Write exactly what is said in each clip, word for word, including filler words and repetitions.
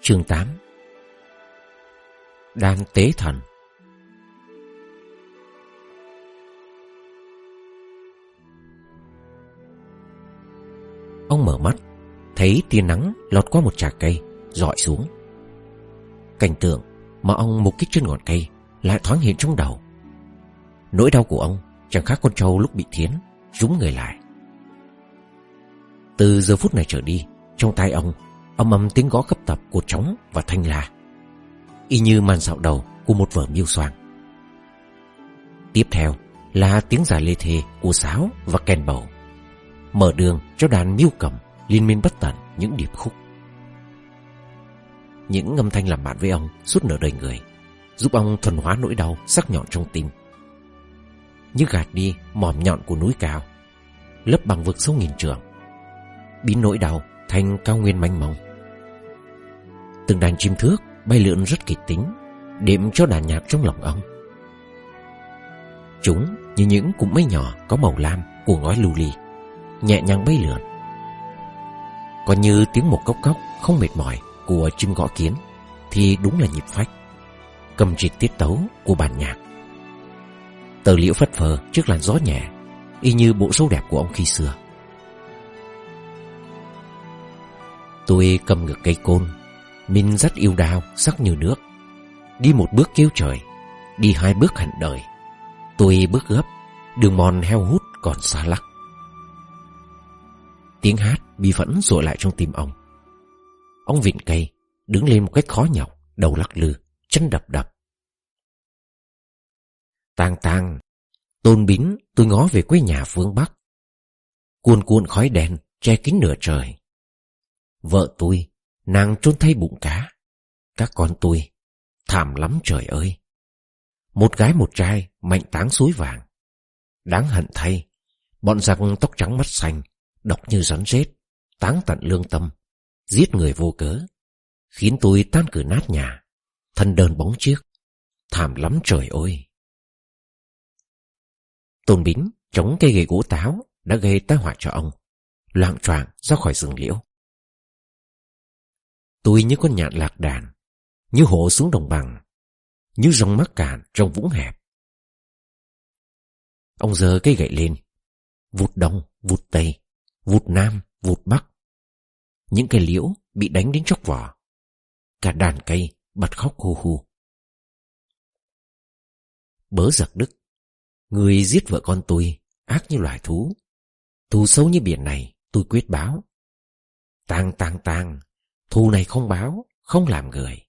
Chương tám. Đan tế thần. Ông mở mắt, thấy tia nắng lọt qua một chạc cây rọi xuống. Cảnh tượng mà ông mục kích trên ngọn cây lại thoáng hiện trong đầu. Nỗi đau của ông chẳng khác con trâu lúc bị thiến rúm người lại. Từ giờ phút này trở đi, trong tai ông âm ầm tiếng gõ gấp tập của trống và thanh la, y như màn dạo đầu của một vở miêu xoang. Tiếp theo là tiếng giải lê thê của sáo và kèn bầu, mở đường cho đàn miêu cầm liên miên bất tận những điệp khúc. Những âm thanh làm bạn với ông suốt nửa đời người, giúp ông thuần hóa nỗi đau sắc nhọn trong tim, như gạt đi mỏm nhọn của núi cao, lấp bằng vực sâu nghìn trượng, biến nỗi đau thành cao nguyên mênh mông. Từng đàn chim thước bay lượn rất kịch tính, đệm cho đàn nhạc trong lòng ông. Chúng như những cụm mây nhỏ có màu lam của ngói lưu ly, nhẹ nhàng bay lượn. Còn như tiếng một cốc cốc không mệt mỏi của chim gõ kiến thì đúng là nhịp phách, cầm trịch tiết tấu của bản nhạc. Tờ liễu phất phơ trước làn gió nhẹ, y như bộ râu đẹp của ông khi xưa. Tôi cầm ngược cây côn, mình rất yêu đao sắc như nước. Đi một bước kêu trời, đi hai bước hận đời. Tôi bước gấp, đường mòn heo hút còn xa lắc. Tiếng hát bi phẫn dội lại trong tim ông. Ông vịn cây, đứng lên một cách khó nhọc, đầu lắc lư, chân đập đập. Tang tang, tôn bính tôi ngó về quê nhà phương Bắc. Cuồn cuộn khói đèn che kín nửa trời. Vợ tôi, nàng chôn thay bụng cá. Các con tôi, thảm lắm trời ơi. Một gái một trai mạnh táng suối vàng. Đáng hận thay, bọn giặc tóc trắng mắt xanh, độc như rắn rết, táng tận lương tâm, giết người vô cớ, khiến tôi tan cửa nát nhà, thân đơn bóng chiếc. Thảm lắm trời ơi. Tôn Bính chống cây gậy gỗ táo đã gây tai họa cho ông, loạng choạng ra khỏi rừng liễu. Tôi như con nhạn lạc đàn, như hổ xuống đồng bằng, như rồng mắc cạn trong vũng hẹp. Ông giơ cây gậy lên, vụt đông, vụt tây, vụt nam, vụt bắc. Những cây liễu bị đánh đến chóc vỏ, cả đàn cây bật khóc hu hu. Bớ giặc Đức, người giết vợ con tôi, ác như loài thú. Thù sâu như biển này, tôi quyết báo. Tang tang tang, thù này không báo, không làm người.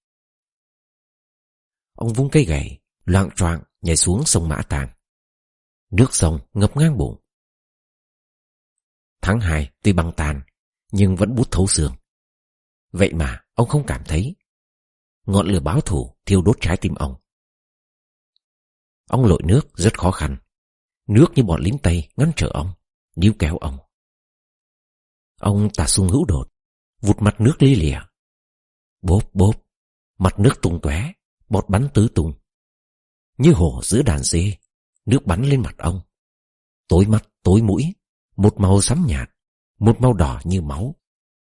Ông vung cây gậy, loạng choạng nhảy xuống sông Mã Tàng. Nước sông ngập ngang bụng. Tháng hai tuy băng tàn, nhưng vẫn buốt thấu xương. Vậy mà ông không cảm thấy. Ngọn lửa báo thù thiêu đốt trái tim ông. Ông lội nước rất khó khăn. Nước như bọn lính Tây ngăn trở ông, níu kéo ông. Ông tà sung hữu đột, vụt mặt nước lia lịa. Bốp bốp, mặt nước tung tóe, bọt bắn tứ tung. Như hổ giữa đàn dê, nước bắn lên mặt ông. Tối mắt, tối mũi, một màu xám nhạt, một màu đỏ như máu.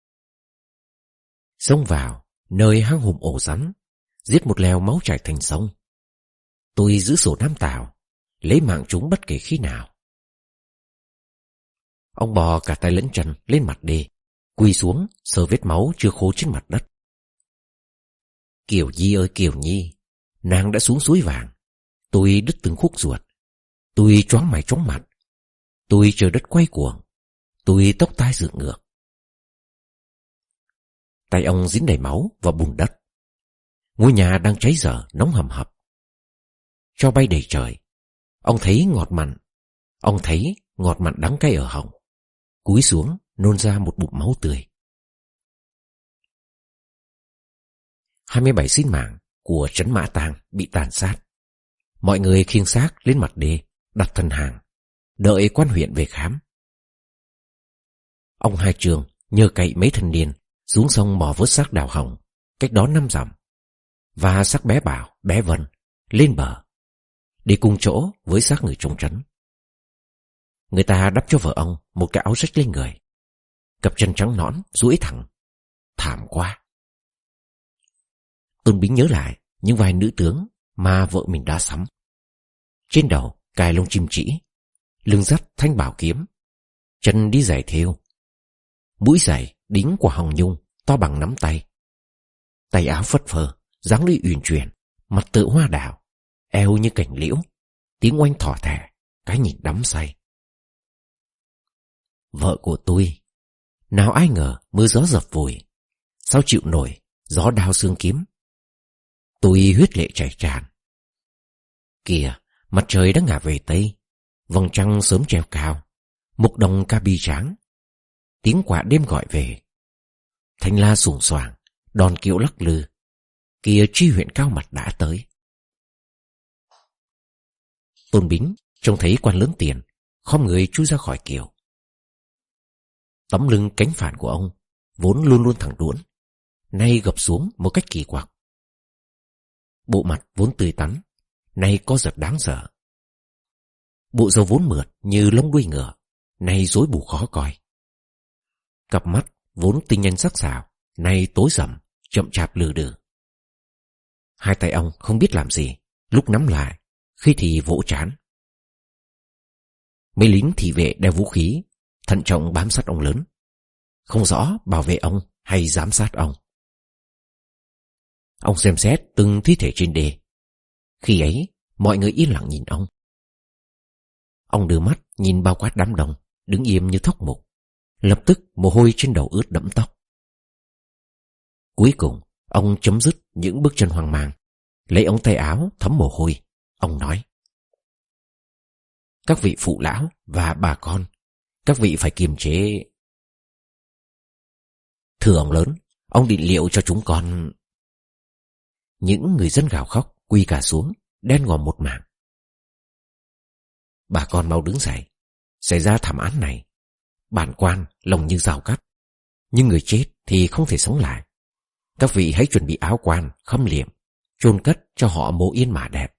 Xông vào, nơi hang hùm ổ rắn, giết một lèo máu chảy thành sông. Tôi giữ sổ Nam Tào, lấy mạng chúng bất kể khi nào. Ông bò cả tay lẫn chân lên mặt đê, quỳ xuống sờ vết máu chưa khô trên mặt đất. Kiều Nhi ơi Kiều Nhi, nàng đã xuống suối vàng. Tôi đứt từng khúc ruột. Tôi choáng mày chóng mặt. Tôi chờ đất quay cuồng. Tôi tóc tai dựng ngược. Tay ông dính đầy máu và bùn đất. Ngôi nhà đang cháy dở nóng hầm hập. Cho bay đầy trời. Ông thấy ngọt mặn. Ông thấy ngọt mặn đắng cay ở họng. Cúi xuống nôn ra một bụng máu tươi. hai mươi bảy sinh mạng của trấn Mã Tàng bị tàn sát. Mọi người khiêng xác lên mặt đê, đặt thân hàng, đợi quan huyện về khám. Ông Hai Trường nhờ cậy mấy thanh niên xuống sông mò vớt xác Đào Hồng, cách đó năm dặm, và xác bé Bảo, bé Vân lên bờ để cùng chỗ với xác người trong trấn. Người ta đắp cho vợ ông một cái áo rách lên người, cặp chân trắng nõn duỗi thẳng. Thảm quá. Tôn Bính nhớ lại những vai nữ tướng mà vợ mình đã sắm. Trên đầu cài lông chim trĩ, lưng dắt thanh bảo kiếm, chân đi giày thêu, mũi giày đính quả hồng nhung to bằng nắm tay, tay áo phất phơ, dáng đi uyển chuyển, mặt tựa hoa đào, eo như cành liễu, tiếng oanh thỏ thẻ, cái nhìn đắm say. Vợ của tôi, nào ai ngờ mưa gió dập vùi, sao chịu nổi gió đao xương kiếm. Tôi huyết lệ chảy tràn. Kìa, mặt trời đã ngả về tây, vầng trăng sớm treo cao, mục đồng ca bi tráng, tiếng quạ đêm gọi về, thanh la sùng soàng, đòn kiệu lắc lư. Kìa, Tri huyện cao mặt đã tới. Tôn Bính trông thấy quan lớn tiền khom người chui ra khỏi kiệu. Tấm lưng cánh phản của ông vốn luôn luôn thẳng đuỗn, nay gập xuống một cách kỳ quặc. Bộ mặt vốn tươi tắn, nay có giật đáng sợ. Bộ râu vốn mượt như lông đuôi ngựa, nay rối bù khó coi. Cặp mắt vốn tinh nhanh sắc sảo, nay tối sầm, chậm chạp lừ đừ. Hai tay ông không biết làm gì, lúc nắm lại, khi thì vỗ trán. Mấy lính thị vệ đeo vũ khí, thận trọng bám sát ông lớn, không rõ bảo vệ ông hay giám sát ông. Ông xem xét từng thi thể trên đê. Khi ấy, mọi người yên lặng nhìn ông. Ông đưa mắt nhìn bao quát đám đông, đứng im như thóc mục. Lập tức mồ hôi trên đầu ướt đẫm tóc. Cuối cùng, ông chấm dứt những bước chân hoang mang, lấy ống tay áo thấm mồ hôi. Ông nói: các vị phụ lão và bà con, các vị phải kiềm chế. Thưa ông lớn, ông định liệu cho chúng con. Những người dân gào khóc, quỳ cả xuống, đen ngòm một mảng. Bà con mau đứng dậy. Xảy ra thảm án này, bản quan lòng như rào cắt, nhưng người chết thì không thể sống lại. Các vị hãy chuẩn bị áo quan, khâm liệm, chôn cất cho họ mồ yên mả đẹp.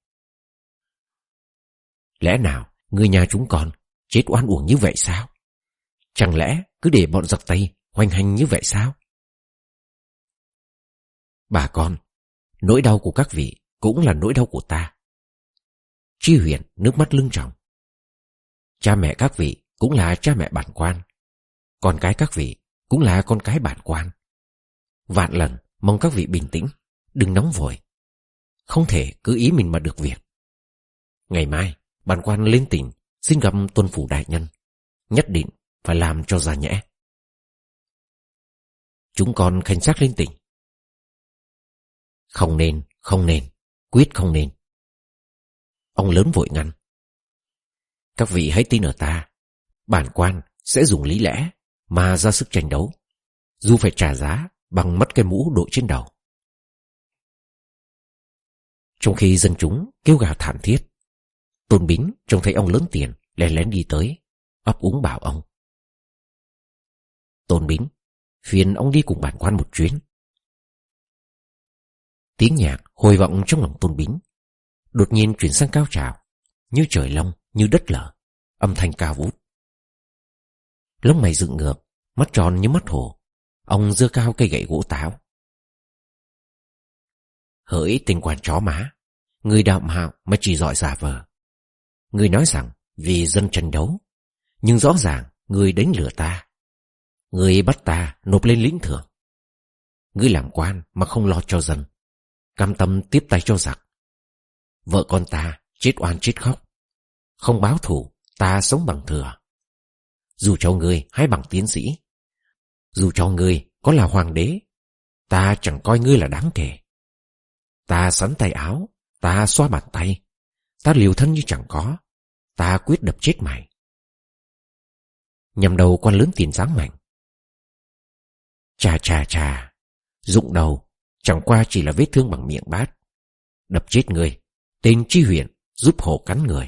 Lẽ nào người nhà chúng con chết oan uổng như vậy sao? Chẳng lẽ cứ để bọn giặc Tây hoành hành như vậy sao? Bà con, nỗi đau của các vị cũng là nỗi đau của ta. Tri huyện nước mắt lưng tròng. Cha mẹ các vị cũng là cha mẹ bản quan, con cái các vị cũng là con cái bản quan. Vạn lần mong các vị bình tĩnh, đừng nóng vội. Không thể cứ ý mình mà được việc. Ngày mai bản quan lên tỉnh xin gặp tuân phủ đại nhân, nhất định phải làm cho ra nhẽ. Chúng con khanh xác lên tỉnh. Không nên, không nên, quyết không nên. Ông lớn vội ngăn. Các vị hãy tin ở ta. Bản quan sẽ dùng lý lẽ mà ra sức tranh đấu, dù phải trả giá bằng mất cái mũ đội trên đầu. Trong khi dân chúng kêu gào thảm thiết, Tôn Bính trông thấy ông lớn tiền lén lén đi tới, ấp úng bảo ông: Tôn Bính, phiền ông đi cùng bản quan một chuyến. Tiếng nhạc hồi vọng trong lòng Tôn Bính, đột nhiên chuyển sang cao trào, như trời long, như đất lở, âm thanh cao vút. Lông mày dựng ngược, mắt tròn như mắt hổ, ông giơ cao cây gậy gỗ táo. Hỡi tên quan chó má, người đạo mạo mà chỉ giỏi giả vờ. Người nói rằng vì dân tranh đấu, nhưng rõ ràng người đánh lừa ta. Người bắt ta nộp lên lĩnh thưởng. Người làm quan mà không lo cho dân, cam tâm tiếp tay cho giặc. Vợ con ta chết oan chết khóc, không báo thù, ta sống bằng thừa. Dù cho người hay bằng tiến sĩ, dù cho người có là hoàng đế, ta chẳng coi ngươi là đáng kể. Ta sắn tay áo, ta xoa bàn tay, ta liều thân như chẳng có, ta quyết đập chết mày. Nhằm đầu quan lớn tiền giáng mạnh. Chà chà chà, rụng đầu chẳng qua chỉ là vết thương bằng miệng bát. Đập chết người, tên Tri huyện giúp hổ cắn người.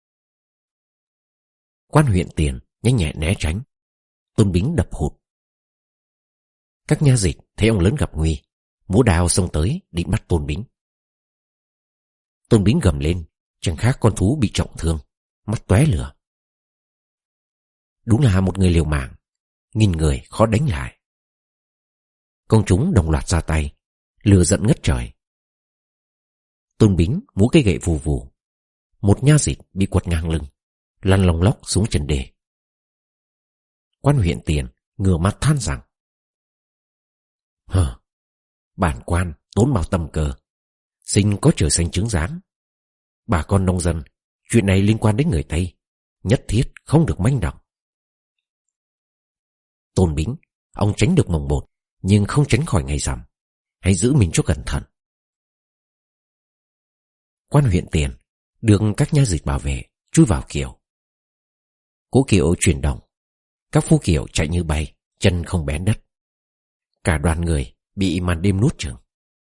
Quan huyện tiền nhanh nhẹ né tránh. Tôn Bính đập hụt. Các nha dịch thấy ông lớn gặp nguy, múa đao xông tới định bắt Tôn Bính. Tôn Bính gầm lên, chẳng khác con thú bị trọng thương, mắt tóe lửa. Đúng là một người liều mạng, nghìn người khó đánh lại. Công chúng đồng loạt ra tay, lửa giận ngất trời, Tôn Bính múa cái gậy vù vù. Một nha dịch bị quật ngang lưng, lăn lông lóc xuống chân đề. Quan huyện Tiền ngửa mặt than rằng: Hờ, bản quan tốn bao tâm cơ, xin có trời xanh chứng giám. Bà con nông dân, chuyện này liên quan đến người Tây, nhất thiết không được manh động. Tôn Bính, ông tránh được mồng một, nhưng không tránh khỏi ngày rằm. Hãy giữ mình cho cẩn thận. Quan huyện Tiền được các nha dịch bảo vệ chui vào kiệu. Cỗ kiệu chuyển động, các phu kiệu chạy như bay, chân không bén đất. Cả đoàn người bị màn đêm nuốt chửng.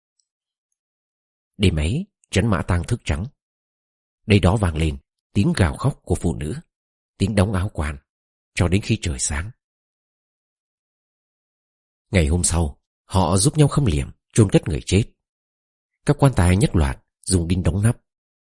Đêm ấy, trấn Mã Tang thức trắng. Đây đó vang lên tiếng gào khóc của phụ nữ, tiếng đóng áo quan, cho đến khi trời sáng. Ngày hôm sau, họ giúp nhau khâm liệm chôn cất người chết. Các quan tài nhất loạt dùng đinh đóng nắp.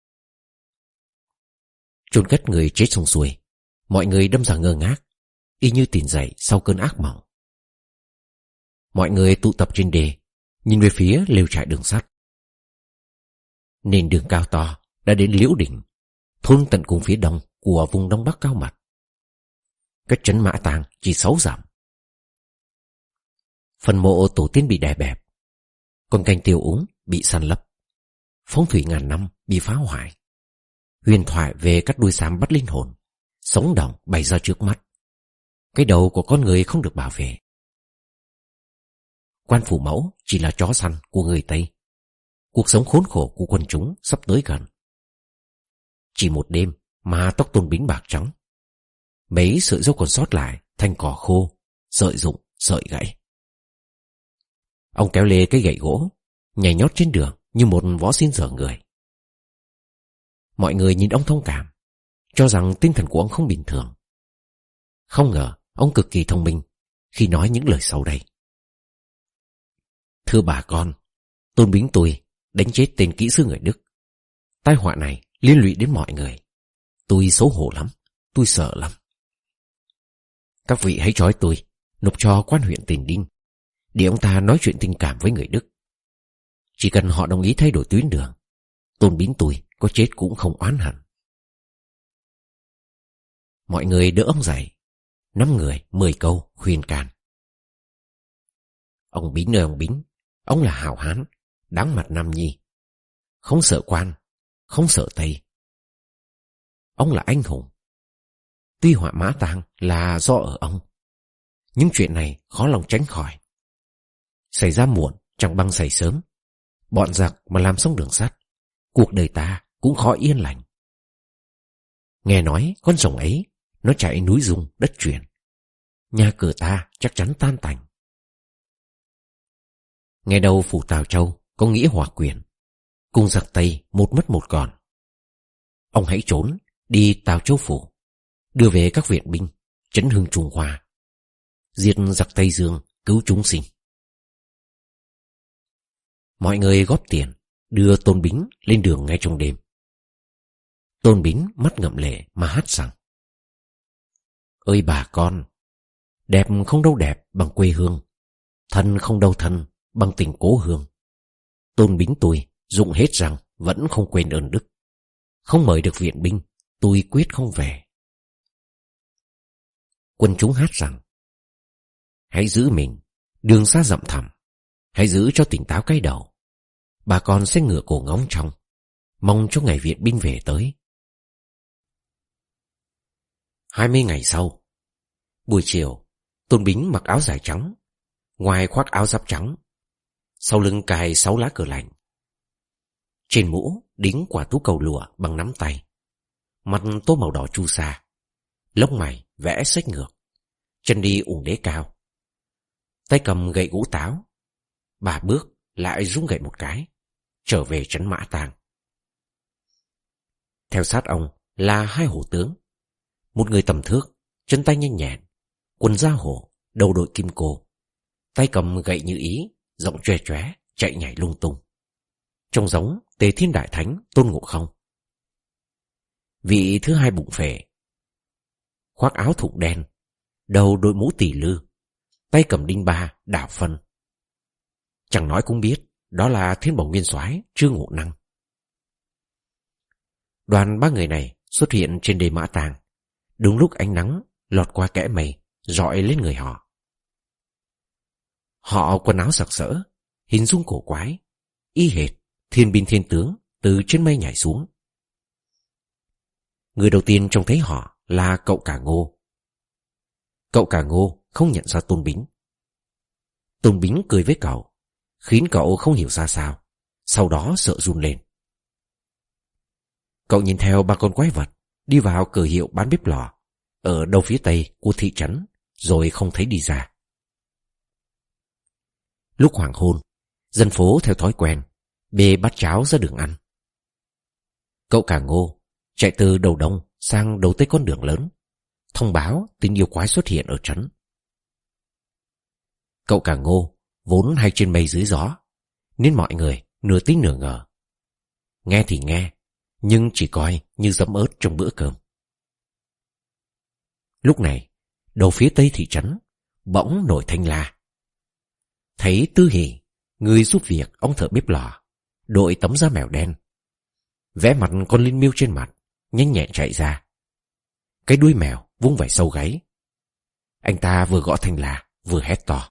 Chôn cất người chết xong xuôi, mọi người đâm ra ngơ ngác, y như tỉnh dậy sau cơn ác mộng. Mọi người tụ tập trên đê, nhìn về phía lều trại đường sắt. Nền đường cao to đã đến Liễu Đỉnh, thôn tận cùng phía đông của vùng Đông Bắc Cao Mặt. Cách trấn Mã Tang chỉ sáu dặm. Phần mộ tổ tiên bị đè bẹp, con canh tiêu úng bị săn lấp, phong thủy ngàn năm bị phá hoại. Huyền thoại về các đuôi xám bắt linh hồn sống động bày ra trước mắt. Cái đầu của con người không được bảo vệ. Quan phủ mẫu chỉ là chó săn của người Tây. Cuộc sống khốn khổ của quần chúng sắp tới gần. Chỉ một đêm mà tóc Tôn Bính bạc trắng. Mấy sợi râu còn sót lại thành cỏ khô, sợi rụng, sợi gãy. Ông kéo lê cái gậy gỗ, nhảy nhót trên đường như một võ xin dở người. Mọi người nhìn ông thông cảm, cho rằng tinh thần của ông không bình thường. Không ngờ ông cực kỳ thông minh khi nói những lời sau đây. Thưa bà con, Tôn Bính tôi đánh chết tên kỹ sư người Đức. Tai họa này liên lụy đến mọi người. Tôi xấu hổ lắm, tôi sợ lắm. Các vị hãy trói tôi, nộp cho quan huyện Tiền Đinh, để ông ta nói chuyện tình cảm với người Đức. Chỉ cần họ đồng ý thay đổi tuyến đường, Tôn Bính tôi có chết cũng không oán hận. Mọi người đỡ ông dậy, năm người mười câu khuyên can. Ông Bính ơi ông Bính, ông là hảo hán, đáng mặt Nam Nhi, không sợ quan, không sợ Tây. Ông là anh hùng. Tuy họa Mã Tang là do ở ông, nhưng chuyện này khó lòng tránh khỏi. Xảy ra muộn chẳng bằng xảy sớm. Bọn giặc mà làm xong đường sắt, cuộc đời ta cũng khó yên lành. Nghe nói con rồng ấy nó chạy núi rung đất chuyển, nhà cửa ta chắc chắn tan tành. Nghe đầu phủ Tào Châu có nghĩa hòa quyền, cùng giặc Tây một mất một còn. Ông hãy trốn đi Tào Châu phủ, đưa về các viện binh trấn hưng Trung Hoa, diệt giặc Tây Dương, cứu chúng sinh. Mọi người góp tiền đưa Tôn Bính lên đường ngay trong đêm. Tôn Bính mắt ngậm lệ mà hát rằng: Ơi bà con, đẹp không đâu đẹp bằng quê hương, thân không đâu thân bằng tình cố hương. Tôn Bính tôi dụng hết rằng vẫn không quên ơn đức, không mời được viện binh tôi quyết không về. Quân chúng hát rằng: Hãy giữ mình, đường xa rậm thẳm, hãy giữ cho tỉnh táo cái đầu. Bà con sẽ ngửa cổ ngóng trông, mong cho ngày viện binh về tới. Hai mươi ngày sau, buổi chiều, Tôn Bính mặc áo dài trắng, ngoài khoác áo giáp trắng, sau lưng cài sáu lá cờ lạnh. Trên mũ đính quả tú cầu lụa bằng nắm tay, mặt tô màu đỏ chu sa, lông mày vẽ xếch ngược, chân đi ủng đế cao, tay cầm gậy gỗ táo. Bà bước lại rung gậy một cái, trở về trấn Mã Tang. Theo sát ông là hai hổ tướng, một người tầm thước, chân tay nhanh nhẹn, quần da hổ, đầu đội kim cô, tay cầm gậy như ý, giọng chóe chóe, chạy nhảy lung tung, trông giống Tề Thiên Đại Thánh Tôn Ngộ Không. Vị thứ hai bụng phệ, khoác áo thụng đen, đầu đội mũ tỷ lư, tay cầm đinh ba đảo phân. Chẳng nói cũng biết đó là Thiên Bổng Nguyên Soái Trương Ngộ Năng, Đoàn ba người này xuất hiện trên đê Mã Tàng, đúng lúc ánh nắng lọt qua kẽ mây rọi lên người họ. Họ quần áo sặc sỡ, hình dung cổ quái, y hệt thiên binh thiên tướng từ trên mây nhảy xuống. Người đầu tiên trông thấy họ là cậu cả Ngô. Cậu cả Ngô không nhận ra Tôn Bính. Tôn Bính cười với cậu, khiến cậu không hiểu ra sao, sau đó sợ run lên. Cậu nhìn theo ba con quái vật đi vào cửa hiệu bán bếp lò ở đầu phía tây của thị trấn, rồi không thấy đi ra. Lúc hoàng hôn, dân phố theo thói quen bê bát cháo ra đường ăn. Cậu cả Ngô chạy từ đầu đông sang đầu tây con đường lớn, thông báo tin yêu quái xuất hiện ở trấn. Cậu cả Ngô vốn hay trên mây dưới gió, nên mọi người nửa tin nửa ngờ. Nghe thì nghe, nhưng chỉ coi như giấm ớt trong bữa cơm. Lúc này, đầu phía tây thị trấn bỗng nổi thanh la. Thấy Tư Hỷ, người giúp việc ông thợ bếp lò, đội tấm da mèo đen, vẽ mặt con linh miêu trên mặt, nhanh nhẹn chạy ra. Cái đuôi mèo vung vẩy sau gáy. Anh ta vừa gõ thanh la vừa hét to.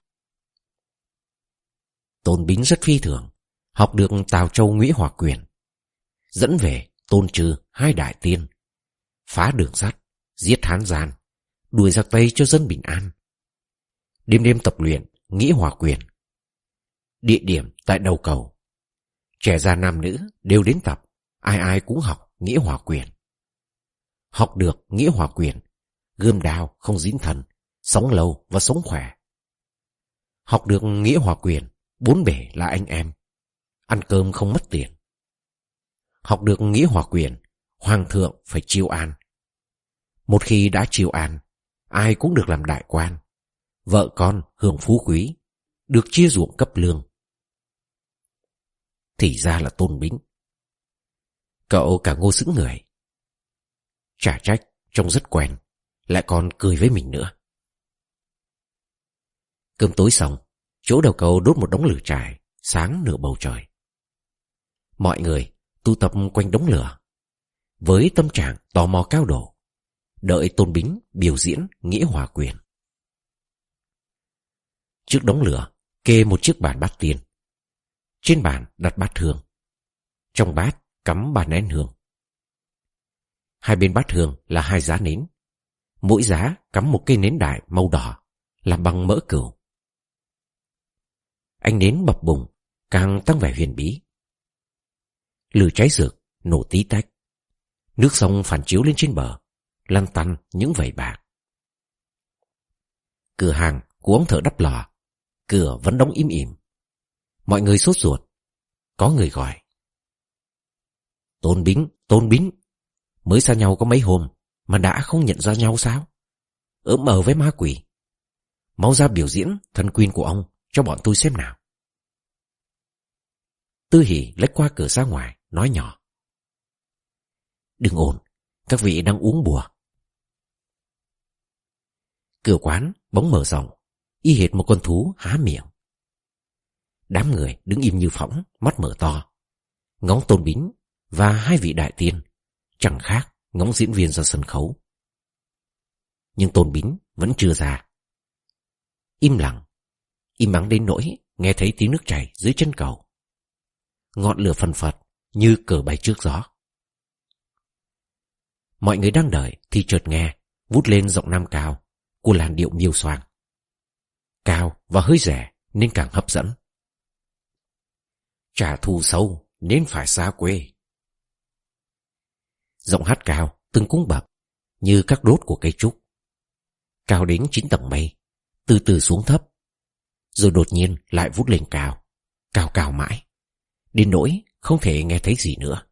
Tôn Bính rất phi thường, học được Tào Châu Ngũy Hỏa Quyền, dẫn về tôn trừ hai đại tiên, phá đường sắt, giết Hán gian, đuổi giặc Tây cho dân bình an. Đêm đêm tập luyện Ngũy Hỏa Quyền. Địa điểm tại đầu cầu. Trẻ già nam nữ đều đến tập, ai ai cũng học Ngũy Hỏa Quyền. Học được Ngũy Hỏa Quyền, gươm đao không dính thần, sống lâu và sống khỏe. Học được Ngũy Hỏa Quyền, bốn bể là anh em, ăn cơm không mất tiền. Học được Ngũy Hỏa Quyền, hoàng thượng phải chiêu an. Một khi đã chiêu an, ai cũng được làm đại quan, vợ con hưởng phú quý, được chia ruộng cấp lương. Thì ra là Tôn Bính. Cậu cả Ngô sững người. Chả trách trông rất quen, lại còn cười với mình nữa. Cơm tối xong, chỗ đầu cầu đốt một đống lửa trại sáng nửa bầu trời. Mọi người tụ tập quanh đống lửa với tâm trạng tò mò cao độ, đợi Tôn Bính biểu diễn Ngũy Hỏa Quyền. Trước đống lửa kê một chiếc bàn bát tiên. Trên bàn đặt bát hương, trong bát cắm ba nén hương. Hai bên bát hương là hai giá nến, mỗi giá cắm một cây nến đại màu đỏ làm bằng mỡ cừu. Ánh nến bập bùng càng tăng vẻ huyền bí. Lửa cháy rực nổ tí tách, nước sông phản chiếu lên trên bờ, lăn tăn những vảy bạc. Cửa hàng của ông thợ đắp lò, cửa vẫn đóng im ỉm. Mọi người sốt ruột. Có người gọi. Tôn Bính, Tôn Bính, mới xa nhau có mấy hôm mà đã không nhận ra nhau sao? Ỡm ờ với ma quỷ. Mau ra biểu diễn thần quyên của ông cho bọn tôi xem nào. Tư Hỷ lách qua cửa ra ngoài, nói nhỏ. Đừng ồn, các vị đang uống bùa. Cửa quán bỗng mở rộng, y hệt một con thú há miệng. Đám người đứng im như phỗng, mắt mở to, ngóng Tôn Bính và hai vị đại tiên, chẳng khác ngóng diễn viên ra sân khấu. Nhưng Tôn Bính vẫn chưa ra. Im lặng, im ắng đến nỗi nghe thấy tiếng nước chảy dưới chân cầu. Ngọn lửa phần phật như cờ bay trước gió. Mọi người đang đợi thì chợt nghe vút lên giọng nam cao của làn điệu miêu xoang. Cao và hơi rẻ nên càng hấp dẫn. Trả thù sâu nên phải xa quê. Giọng hát cao từng cung bậc như các đốt của cây trúc, cao đến chín tầng mây, từ từ xuống thấp, rồi đột nhiên lại vút lên cao, cao cao mãi, đến nỗi không thể nghe thấy gì nữa.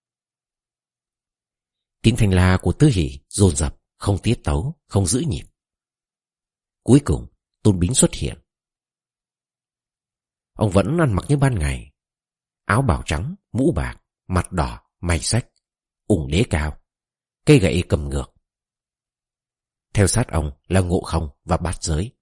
Tiếng thanh la của Tư Hỷ dồn dập, không tiết tấu, không giữ nhịp. Cuối cùng Tôn Bính xuất hiện. Ông vẫn ăn mặc như ban ngày, áo bào trắng, mũ bạc, mặt đỏ, mày xách, ủng đế cao, cây gậy cầm ngược. Theo sát ông là Ngộ Không và Bát Giới.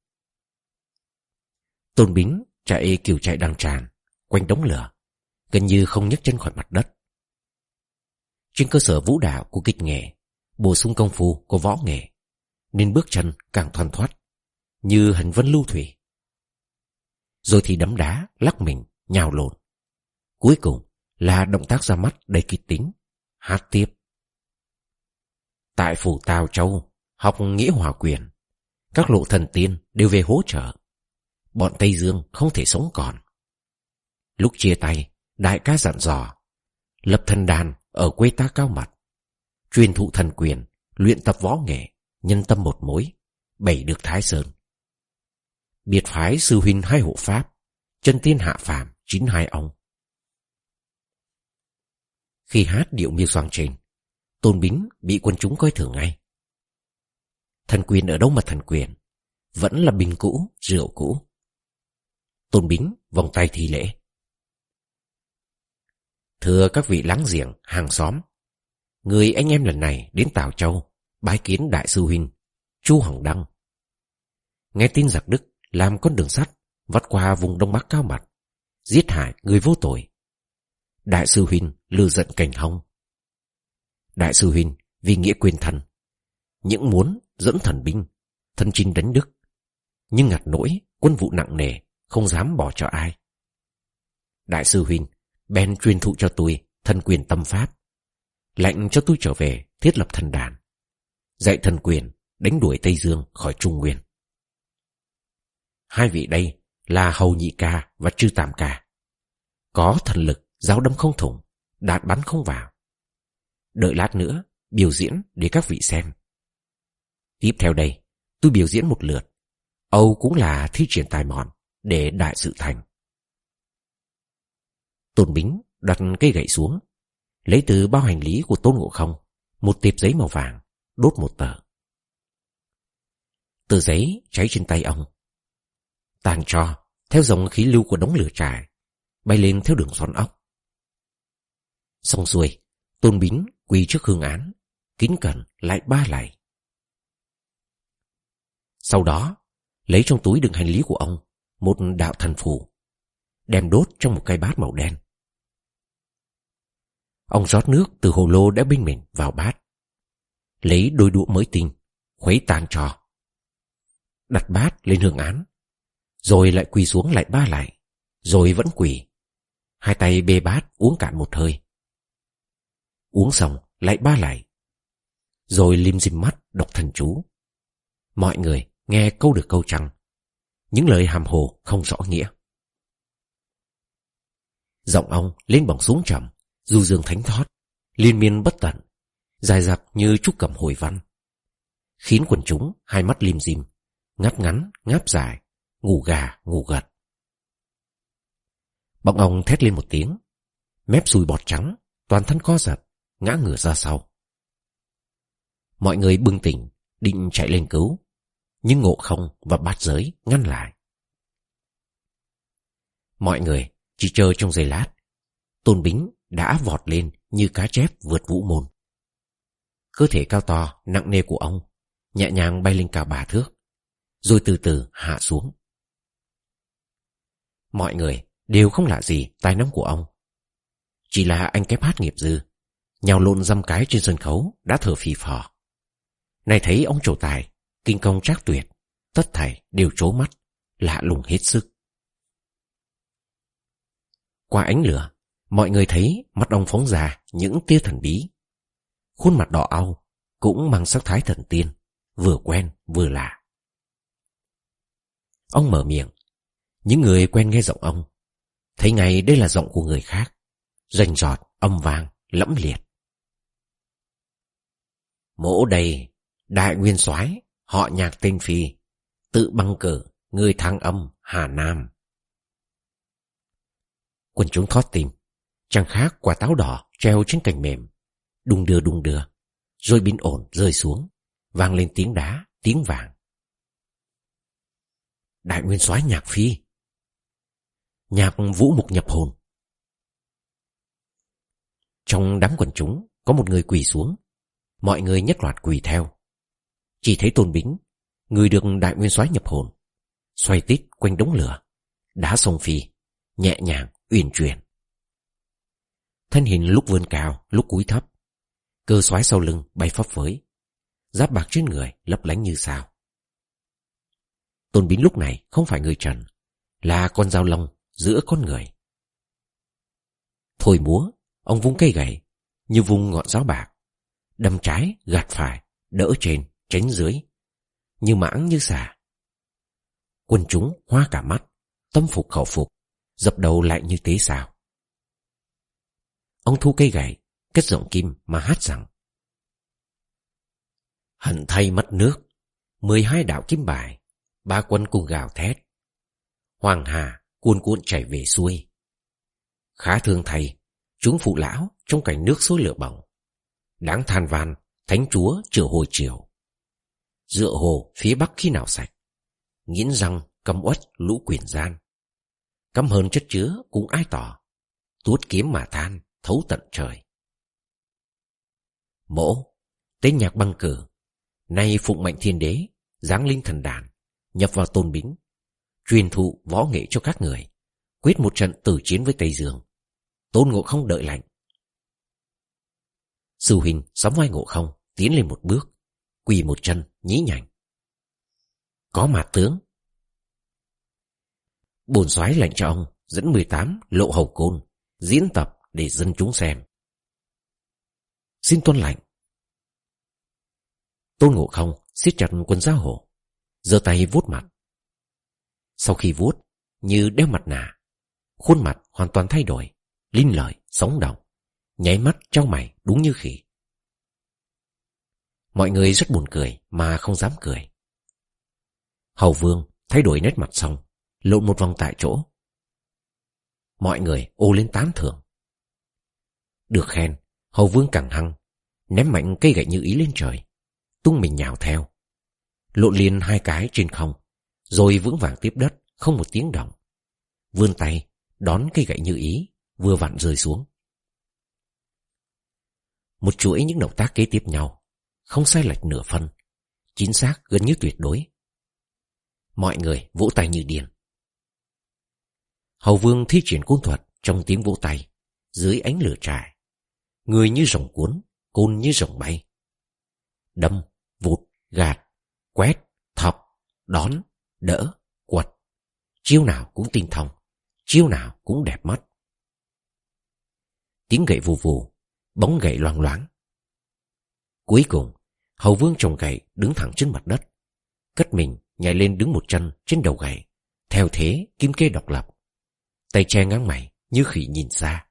Tôn Bính chạy kiểu chạy đang tràn quanh đống lửa, gần như không nhấc chân khỏi mặt đất. trên cơ sở vũ đạo của kịch nghệ, bổ sung công phu của võ nghệ, nên bước chân càng thoăn thoắt, như hành vân lưu thủy. Rồi thì đấm đá, lắc mình, nhào lộn. Cuối cùng là động tác ra mắt đầy kịch tính, hát tiếp. Tại phủ Tào Châu, học nghĩa hòa quyền, các lộ thần tiên đều về hỗ trợ. Bọn Tây Dương không thể sống còn. Lúc chia tay, đại ca dặn dò, lập thần đàn ở quê ta Cao Mặt, truyền thụ thần quyền, luyện tập võ nghệ, nhân tâm một mối, bày được Thái Sơn. Biệt phái sư huynh hai hộ pháp, chân tiên hạ phàm chín hai ông. Khi hát điệu miêu xoang trên, Tôn Bính bị quân chúng coi thường ngay. Thần quyền ở đâu mà thần quyền, vẫn là bình cũ, rượu cũ. Tôn Bính vòng tay thi lễ. Thưa các vị láng giềng, hàng xóm, người anh em lần này đến Tào Châu bái kiến đại sư huynh Chu Hồng Đăng. Nghe tin giặc Đức làm con đường sắt vắt qua vùng Đông Bắc Cao Mặt, giết hại người vô tội. Đại sư huynh lừa giận cảnh hông. Đại sư huynh vì nghĩa quên thần, những muốn dẫn thần binh thân chinh đánh Đức, nhưng ngặt nỗi quân vụ nặng nề, không dám bỏ cho ai. Đại sư huynh bèn truyền thụ cho tôi thần quyền tâm pháp, lệnh cho tôi trở về thiết lập thần đàn, dạy thần quyền đánh đuổi Tây Dương khỏi Trung Nguyên. Hai vị đây là Hầu Nhị Ca và Trư Tam Ca, có thần lực giáo đâm không thủng, đạn bắn không vào. Đợi lát nữa biểu diễn để các vị xem. Tiếp theo đây tôi biểu diễn một lượt, Âu cũng là thi triển tài mọn để đại sự thành. Tôn Bính đặt cây gậy xuống, lấy từ bao hành lý của Tôn Ngộ Không một tệp giấy màu vàng, đốt một tờ. Tờ giấy cháy trên tay ông, tàn tro theo dòng khí lưu của đống lửa trại, bay lên theo đường xoắn ốc. Xong xuôi, Tôn Bính quỳ trước hương án, kính cẩn lại ba lạy. Sau đó lấy trong túi đựng hành lý của ông một đạo thần phù, đem đốt trong một cái bát màu đen. Ông rót nước từ hồ lô đã bên mình vào bát, lấy đôi đũa mới tinh khuấy tan trò, đặt bát lên hương án, rồi lại quỳ xuống lại ba lại, rồi vẫn quỳ, hai tay bê bát uống cạn một hơi. Uống xong lại ba lại, rồi lim dim mắt đọc thần chú. Mọi người nghe câu được câu trăng, những lời hàm hồ không rõ nghĩa. Giọng ông lên bỏng xuống trầm, du dương thánh thót, liên miên bất tận, dài dặc như trúc cầm hồi văn, khiến quần chúng hai mắt lim dim, ngáp ngắn ngáp dài, ngủ gà ngủ gật. Bỗng ông thét lên một tiếng, mép sùi bọt trắng, toàn thân co giật, ngã ngửa ra sau. Mọi người bừng tỉnh, định chạy lên cứu, nhưng Ngộ Không và Bát Giới ngăn lại. Mọi người chỉ chờ trong giây lát, Tôn Bính đã vọt lên như cá chép vượt vũ môn. Cơ thể cao to nặng nề của ông nhẹ nhàng bay lên cả ba thước, rồi từ từ hạ xuống. Mọi người đều không lạ gì tài năng của ông, chỉ là anh kép hát nghiệp dư, nhào lộn dăm cái trên sân khấu đã thở phì phò. Này thấy ông trổ tài, kinh công trác tuyệt, tất thảy đều trố mắt, lạ lùng hết sức. Qua ánh lửa, mọi người thấy mắt ông phóng ra những tia thần bí. Khuôn mặt đỏ au cũng mang sắc thái thần tiên, vừa quen vừa lạ. Ông mở miệng, những người quen nghe giọng ông thấy ngay đây là giọng của người khác, rành rọt, âm vang, lẫm liệt. Mỗ đây, đại nguyên soái họ Nhạc tên Phi, tự băng cử người Thang Âm, Hà Nam. Quần chúng thót tim, chẳng khác quả táo đỏ treo trên cành mềm, đung đưa đung đưa, rồi bình ổn rơi xuống, vang lên tiếng đá, tiếng vàng. Đại nguyên soái Nhạc Phi, Nhạc Vũ Mục nhập hồn. Trong đám quần chúng có một người quỳ xuống, mọi người nhất loạt quỳ theo. Chỉ thấy Tôn Bính, người được đại nguyên soái nhập hồn, xoay tít quanh đống lửa, đá sông phi, nhẹ nhàng uyển chuyển. Thân hình lúc vươn cao, lúc cúi thấp, Cơ xoáy sau lưng bay phấp phới, giáp bạc trên người lấp lánh như sao. Tôn Bính lúc này không phải người trần, là con dao long giữa con người. Thôi múa, ông vung cây gậy như vung ngọn giáo bạc, đâm trái gạt phải, đỡ trên tránh dưới, như mãng như xà. Quân chúng hoa cả mắt, tâm phục khẩu phục, dập đầu lại như tế sao. Ông thu cây gậy, cất giọng kim mà hát rằng: hận thay mất nước, mười hai đạo kim bài, ba quân cùng gào thét, hoàng hà cuồn cuộn chảy về xuôi. Khá thương thầy, chúng phụ lão trong cảnh nước sôi lửa bỏng, đáng than van thánh chúa chữa hồi chiều. Dựa hồ phía bắc khi nào sạch, nghiến răng căm uất lũ quyền gian. Căm hơn chất chứa cũng ai tỏ, tuốt kiếm mà than thấu tận trời. Mỗ tên nhạc băng cử, nay phụng mệnh thiên đế, giáng linh thần đàn, nhập vào Tôn Bính, truyền thụ võ nghệ cho các người, quyết một trận tử chiến với Tây Dương. Tôn Ngộ Không đợi lệnh. Sư huynh sóng vai Ngộ Không tiến lên một bước, quỳ một chân nhí nhảnh: có mặt tướng. Bổn soái lệnh cho ông dẫn mười tám lộ hầu côn diễn tập để dân chúng xem. Xin tuân lệnh. Tôn Ngộ Không siết chặt quần da hổ, giơ tay vuốt mặt. Sau khi vuốt, như đeo mặt nạ, khuôn mặt hoàn toàn thay đổi, linh lợi, sống động, nháy mắt trao mày đúng như khỉ. Mọi người rất buồn cười mà không dám cười. Hầu Vương thay đổi nét mặt xong, lộn một vòng tại chỗ. Mọi người ô lên tán thưởng. Được khen, Hầu Vương càng hăng, ném mạnh cây gậy như ý lên trời, tung mình nhào theo, lộn liền hai cái trên không, rồi vững vàng tiếp đất không một tiếng động, vươn tay đón cây gậy như ý vừa vặn rơi xuống. Một chuỗi những động tác kế tiếp nhau, không sai lệch nửa phân, chính xác gần như tuyệt đối. Mọi người vỗ tay như điên. Hầu Vương thi triển côn thuật trong tiếng vỗ tay, dưới ánh lửa trại, người như rồng cuốn, côn như rồng bay. Đâm, vụt, gạt, quét, thọc, đón, đỡ, quật, chiêu nào cũng tinh thông, chiêu nào cũng đẹp mắt. Tiếng gậy vù vù, bóng gậy loang loáng. Cuối cùng, Hầu Vương trồng gậy đứng thẳng trên mặt đất, cất mình nhảy lên đứng một chân trên đầu gậy, theo thế kim kê độc lập, tay che ngang mày như khỉ nhìn xa.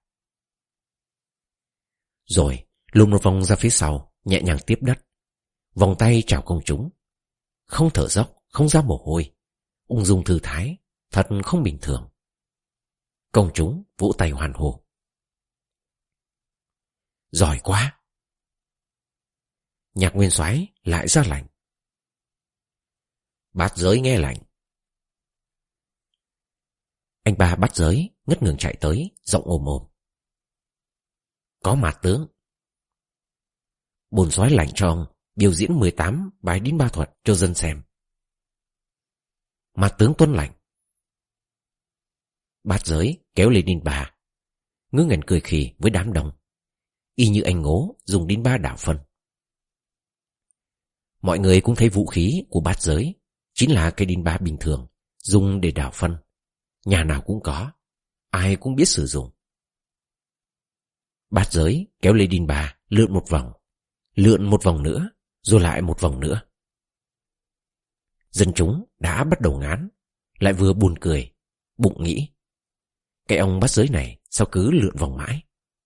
Rồi lùn một vòng ra phía sau, nhẹ nhàng tiếp đất, vòng tay chào công chúng, không thở dốc, không ra mồ hôi, ung dung thư thái, thật không bình thường. Công chúng vỗ tay hoan hô. Giỏi quá. Nhạc Nguyên Soái lại ra lệnh. Bát Giới nghe lệnh. Anh ba Bát Giới ngất ngừng chạy tới, giọng ồm ồm: có mặt tướng. Bổn soái lệnh cho ông biểu diễn mười tám bài đính ba thuật cho dân xem. Mặt tướng tuân lệnh. Bát Giới kéo lên đinh ba, ngớ ngẩn cười khì với đám đông, y như anh Ngố dùng đinh ba đảo phân. Mọi người cũng thấy vũ khí của Bát Giới chính là cây đinh ba bình thường, dùng để đảo phân, nhà nào cũng có, ai cũng biết sử dụng. Bát Giới kéo lên đinh ba lượn một vòng, lượn một vòng nữa, rồi lại một vòng nữa. Dân chúng đã bắt đầu ngán, lại vừa buồn cười, bụng nghĩ: cái ông Bát Giới này sao cứ lượn vòng mãi.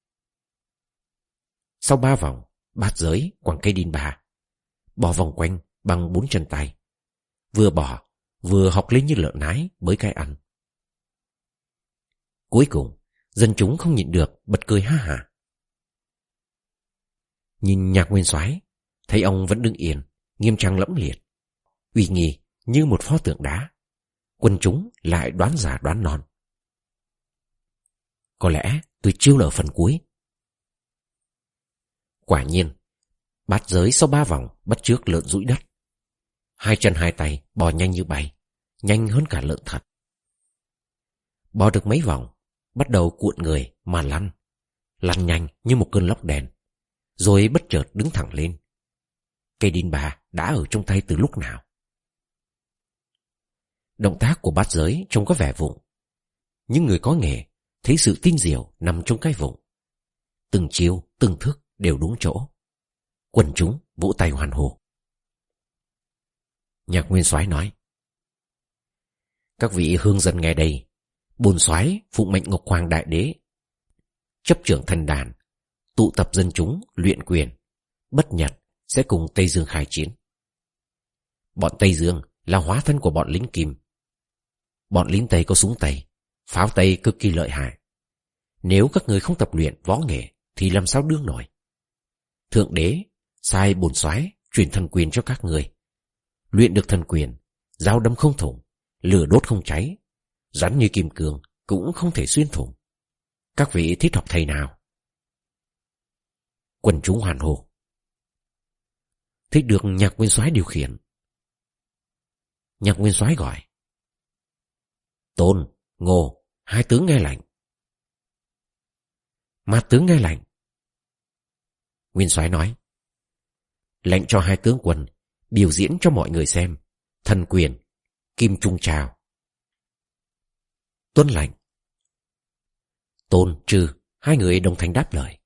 Sau ba vòng, Bát Giới quẳng cây đinh ba, bò vòng quanh bằng bốn chân tay, vừa bò vừa học lên như lợn nái bới cái ăn. Cuối cùng, dân chúng không nhịn được bật cười ha hả. Nhìn Nhạc Nguyên Soái, thấy ông vẫn đứng yên, nghiêm trang lẫm liệt, uy nghi như một pho tượng đá. Quân chúng lại đoán già đoán non. Có lẽ tôi chiêu ở phần cuối. Quả nhiên, Bát Giới sau ba vòng bắt chước lợn dũi đất, hai chân hai tay bò nhanh như bay, nhanh hơn cả lợn thật. Bò được mấy vòng, bắt đầu cuộn người mà lăn, lăn nhanh như một cơn lốc đèn, rồi bất chợt đứng thẳng lên. Cây đinh ba đã ở trong tay từ lúc nào? Động tác của bát giới trông có vẻ vụng, nhưng người có nghề thấy sự tinh diệu nằm trong cái vụng. Từng chiêu, từng thức đều đúng chỗ. Quần chúng vỗ tay hoan hô. Nhạc Nguyên Soái nói: các vị hương dân nghe đây, bổn soái phụng mệnh Ngọc Hoàng Đại Đế, chấp trưởng thần đàn, tụ tập dân chúng luyện quyền, bất nhật sẽ cùng Tây Dương khai chiến. Bọn Tây Dương là hóa thân của bọn lính Kim. Bọn lính Tây có súng Tây, pháo Tây cực kỳ lợi hại. Nếu các người không tập luyện võ nghệ thì làm sao đương nổi. Thượng đế sai bổn soái truyền thần quyền cho các người. Luyện được thần quyền, dao đâm không thủng, lửa đốt không cháy, rắn như kim cương cũng không thể xuyên thủng. Các vị thích học thầy nào? Quần chúng hoàn hô. Thích được Nhạc Nguyên Soái điều khiển. Nhạc Nguyên Soái gọi: Tôn, Ngô, hai tướng nghe lệnh. Mạt tướng nghe lệnh. Nguyên Soái nói: lệnh cho hai tướng quân biểu diễn cho mọi người xem thần quyền Kim Trung Trào. Tuân lệnh. Tôn, Trư hai người đồng thanh đáp lời.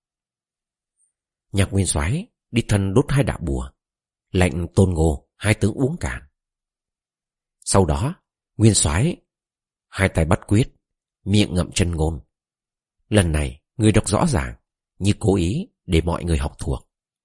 Nhạc Nguyên Soái đích thân đốt hai đạo bùa, lệnh Tôn, Ngô hai tướng uống cạn. Sau đó Nguyên Soái hai tay bắt quyết, miệng ngậm chân ngôn. Lần này người đọc rõ ràng, như cố ý để mọi người học thuộc.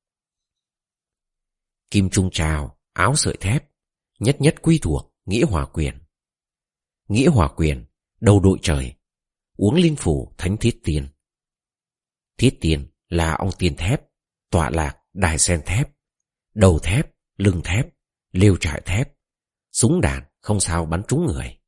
Kim Trung Trào, áo sợi thép, nhất nhất quy thuộc nghĩa hòa quyền. Nghĩa hòa quyền, đầu đội trời, uống linh phủ thánh thiết tiên. Thiết tiên là ong tiên thép, tọa lạc đài sen thép, đầu thép, lưng thép, lều trại thép, súng đạn không sao bắn trúng người.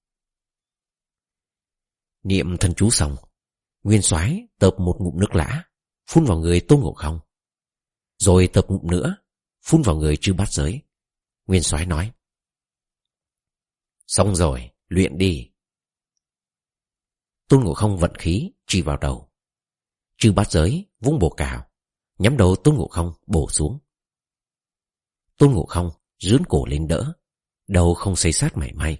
Niệm thần chú xong, Nguyên Soái tập một ngụm nước lã, phun vào người Tôn Ngộ Không. Rồi tập ngụm nữa, phun vào người Chư Bát Giới. Nguyên Soái nói: xong rồi, luyện đi. Tôn Ngộ Không vận khí chỉ vào đầu. Chư Bát Giới vung bổ cào, nhắm đầu Tôn Ngộ Không bổ xuống. Tôn Ngộ Không rướn cổ lên đỡ, đầu không xây sát mảy may.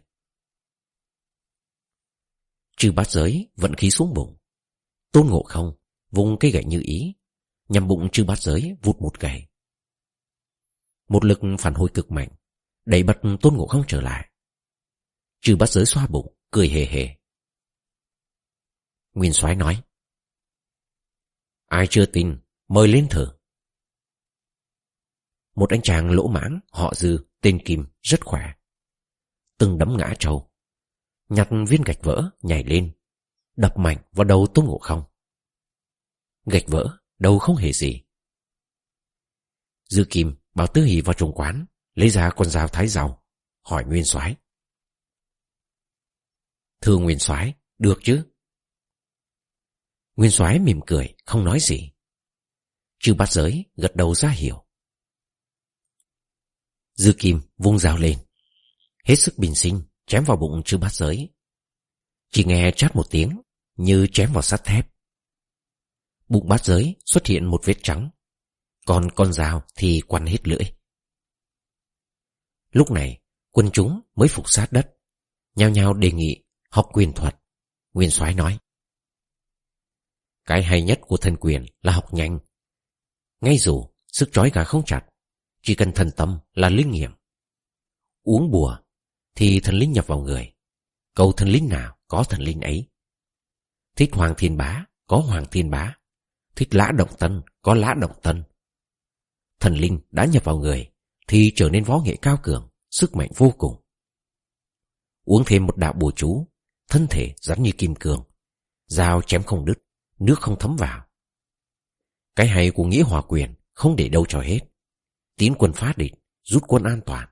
Chư Bát Giới vận khí xuống bụng. Tôn Ngộ Không vung cây gậy như ý, nhằm bụng Chư Bát Giới vụt một gậy. Một lực phản hồi cực mạnh đẩy bật Tôn Ngộ Không trở lại. Chư Bát Giới xoa bụng, cười hề hề. Nguyên Soái nói: ai chưa tin, mời lên thử. Một anh chàng lỗ mãng họ Dư tên Kim rất khỏe, từng đấm ngã trâu, nhặt viên gạch vỡ nhảy lên, đập mạnh vào đầu Tôn Ngộ Không. Gạch vỡ, đầu không hề gì. Dư Kim bảo Tư Hỷ vào trong quán lấy ra con dao thái rau, hỏi Nguyên Soái: thưa Nguyên Soái, được chứ? Nguyên Soái mỉm cười không nói gì. Chư Bát Giới gật đầu ra hiểu. Dư Kim vung dao lên, hết sức bình sinh chém vào bụng Chư Bát Giới. Chỉ nghe chát một tiếng, như chém vào sắt thép. Bụng Bát Giới xuất hiện một vết trắng, còn con dao thì quằn hết lưỡi. Lúc này quân chúng mới phục sát đất, nhao nhao đề nghị học quyền thuật. Nguyên Soái nói: cái hay nhất của thần quyền là học nhanh. Ngay dù sức trói gà không chặt, chỉ cần thần tâm là linh nghiệm. Uống bùa thì thần linh nhập vào người, cầu thần linh nào có thần linh ấy. Thích Hoàng Thiên Bá có Hoàng Thiên Bá, thích Lã Động Tân có Lã Động Tân. Thần linh đã nhập vào người thì trở nên võ nghệ cao cường, sức mạnh vô cùng. Uống thêm một đạo bùa chú, thân thể rắn như kim cương, dao chém không đứt, nước không thấm vào. Cái hay của nghĩa hòa quyền không để đâu cho hết. Tiến quân phá địch, rút quân an toàn.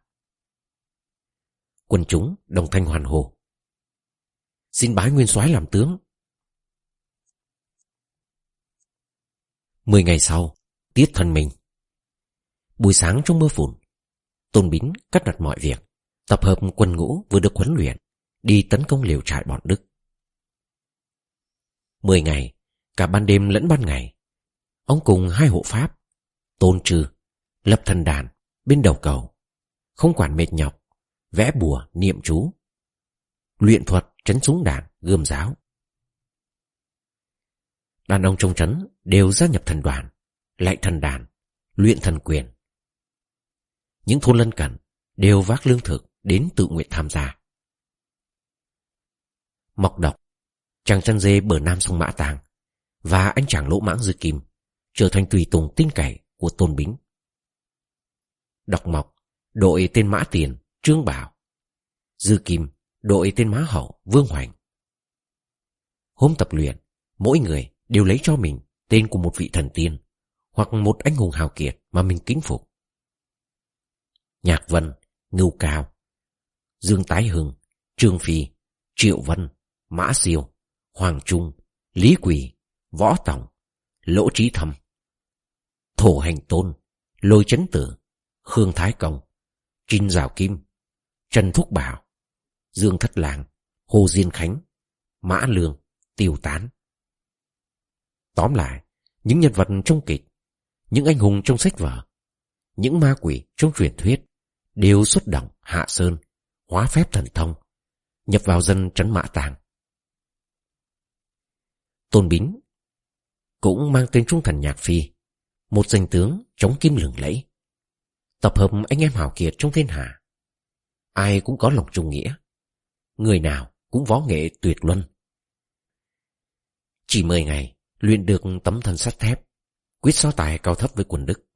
Quân chúng đồng thanh hoan hô: xin bái Nguyên Soái làm tướng. Mười ngày sau, tiết thần minh. Buổi sáng trong mưa phùn, Tôn Bính cắt đặt mọi việc, tập hợp quân ngũ vừa được huấn luyện, đi tấn công liều trại bọn Đức. Mười ngày, cả ban đêm lẫn ban ngày, Ông cùng hai hộ pháp, Tôn Trừ, lập thần đàn bên đầu cầu, không quản mệt nhọc, vẽ bùa niệm chú, luyện thuật trấn súng đạn gươm giáo. Đàn ông trong trấn đều gia nhập thần đoàn, lại thần đàn, luyện thần quyền. Những thôn lân cận đều vác lương thực đến tự nguyện tham gia. Mộc Độc, chàng chăn dê bờ nam sông Mã Tàng, và anh chàng lỗ mãng Dư Kim trở thành tùy tùng tin cậy của Tôn Bính. Độc Mộc đội tên Mã Tiền Trương Bảo, Dư Kim đội tên Mã Hậu Vương Hoành. Hôm tập luyện, mỗi người đều lấy cho mình tên của một vị thần tiên hoặc một anh hùng hào kiệt mà mình kính phục. Nhạc Vân, Ngưu Cao, Dương Tái Hưng, Trương Phi, Triệu Vân, Mã Siêu, Hoàng Trung, Lý Quỳ, Võ Tổng, Lỗ Trí Thâm, Thổ Hành Tôn, Lôi Chấn Tử, Khương Thái Công, Trinh Giảo Kim, Trần Thúc Bảo, Dương Thất Lang, Hồ Diên Khánh, Mã Lương, Tiêu Tán. Tóm lại, những nhân vật trong kịch, những anh hùng trong sách vở, những ma quỷ trong truyền thuyết đều xuất động hạ sơn, hóa phép thần thông, nhập vào dân trấn Mã Tàng. Tôn Bính cũng mang tên trung thần Nhạc Phi, một danh tướng chống kim lừng lẫy, tập hợp anh em hào kiệt trong thiên hạ. Ai cũng có lòng trung nghĩa, người nào cũng võ nghệ tuyệt luân. Chỉ mười ngày luyện được tấm thân sắt thép, quyết so tài cao thấp với quân Đức.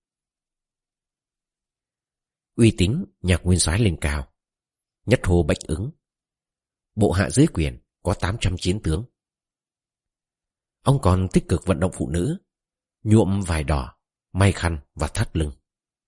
Uy tín Nhạc Nguyên Soái lên cao, nhất hồ bách ứng. Bộ hạ dưới quyền có tám trăm chiến tướng. Ông còn tích cực vận động phụ nữ, nhuộm vải đỏ, may khăn và thắt lưng.